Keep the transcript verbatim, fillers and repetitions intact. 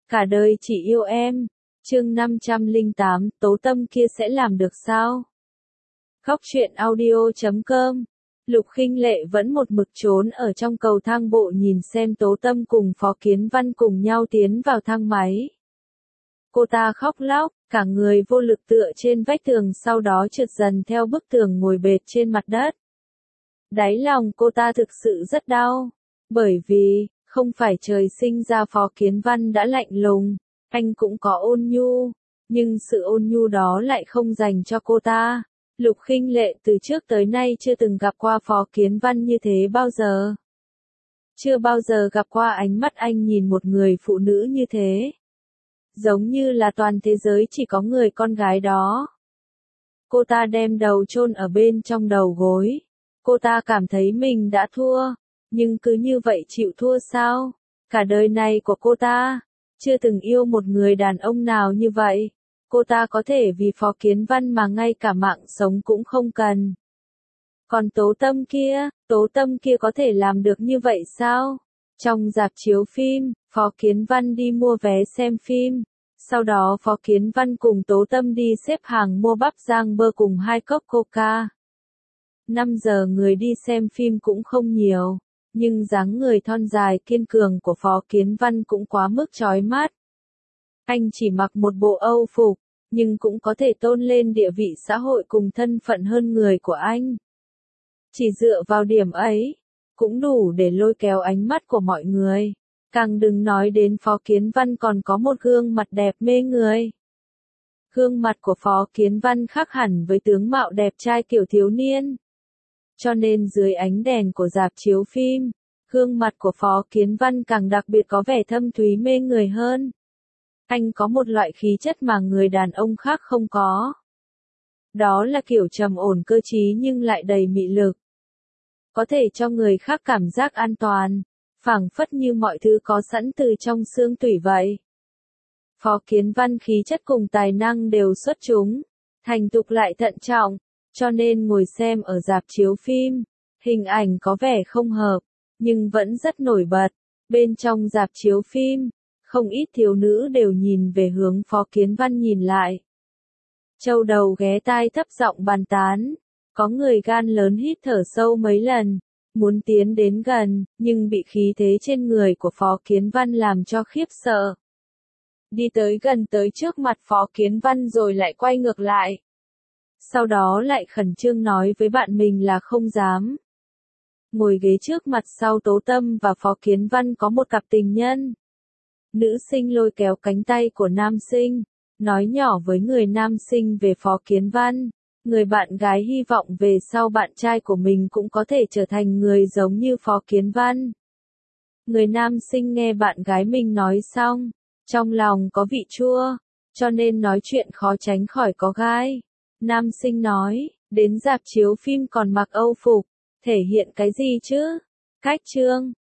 Cả đời chỉ yêu em. Chương năm trăm lẻ tám, Tố Tâm kia sẽ làm được sao? Khóc chuyện audio chấm com. Lục Khinh Lệ vẫn một mực trốn ở trong cầu thang bộ nhìn xem Tố Tâm cùng Phó Kiến Văn cùng nhau tiến vào thang máy. Cô ta khóc lóc, cả người vô lực tựa trên vách tường, sau đó trượt dần theo bức tường ngồi bệt trên mặt đất. Đáy lòng cô ta thực sự rất đau, bởi vì, không phải trời sinh ra Phó Kiến Văn đã lạnh lùng, anh cũng có ôn nhu, nhưng sự ôn nhu đó lại không dành cho cô ta. Lục Khinh Lệ từ trước tới nay chưa từng gặp qua Phó Kiến Văn như thế bao giờ. Chưa bao giờ gặp qua ánh mắt anh nhìn một người phụ nữ như thế. Giống như là toàn thế giới chỉ có người con gái đó. Cô ta đem đầu chôn ở bên trong đầu gối. Cô ta cảm thấy mình đã thua, nhưng cứ như vậy chịu thua sao? Cả đời này của cô ta, chưa từng yêu một người đàn ông nào như vậy. Cô ta có thể vì Phó Kiến Văn mà ngay cả mạng sống cũng không cần. Còn Tố Tâm kia, Tố Tâm kia có thể làm được như vậy sao? Trong rạp chiếu phim, Phó Kiến Văn đi mua vé xem phim. Sau đó Phó Kiến Văn cùng Tố Tâm đi xếp hàng mua bắp rang bơ cùng hai cốc coca. năm giờ người đi xem phim cũng không nhiều, nhưng dáng người thon dài kiên cường của Phó Kiến Văn cũng quá mức chói mắt. Anh chỉ mặc một bộ Âu phục, nhưng cũng có thể tôn lên địa vị xã hội cùng thân phận hơn người của anh. Chỉ dựa vào điểm ấy, cũng đủ để lôi kéo ánh mắt của mọi người. Càng đừng nói đến Phó Kiến Văn còn có một gương mặt đẹp mê người. Gương mặt của Phó Kiến Văn khác hẳn với tướng mạo đẹp trai kiểu thiếu niên. Cho nên dưới ánh đèn của rạp chiếu phim, gương mặt của Phó Kiến Văn càng đặc biệt có vẻ thâm thúy mê người hơn. Anh có một loại khí chất mà người đàn ông khác không có. Đó là kiểu trầm ổn cơ trí nhưng lại đầy mị lực. Có thể cho người khác cảm giác an toàn, phảng phất như mọi thứ có sẵn từ trong xương tủy vậy. Phó Kiến Văn khí chất cùng tài năng đều xuất chúng, thành thục lại thận trọng, cho nên ngồi xem ở rạp chiếu phim, hình ảnh có vẻ không hợp, nhưng vẫn rất nổi bật. Bên trong rạp chiếu phim, không ít thiếu nữ đều nhìn về hướng Phó Kiến Văn nhìn lại. Châu đầu ghé tai thấp giọng bàn tán, có người gan lớn hít thở sâu mấy lần, muốn tiến đến gần, nhưng bị khí thế trên người của Phó Kiến Văn làm cho khiếp sợ. Đi tới gần tới trước mặt Phó Kiến Văn rồi lại quay ngược lại. Sau đó lại khẩn trương nói với bạn mình là không dám. Ngồi ghế trước mặt sau Tố Tâm và Phó Kiến Văn có một cặp tình nhân. Nữ sinh lôi kéo cánh tay của nam sinh, nói nhỏ với người nam sinh về Phó Kiến Văn. Người bạn gái hy vọng về sau bạn trai của mình cũng có thể trở thành người giống như Phó Kiến Văn. Người nam sinh nghe bạn gái mình nói xong, trong lòng có vị chua, cho nên nói chuyện khó tránh khỏi có gai. Nam sinh nói, đến rạp chiếu phim còn mặc Âu phục, thể hiện cái gì chứ? Cách trương,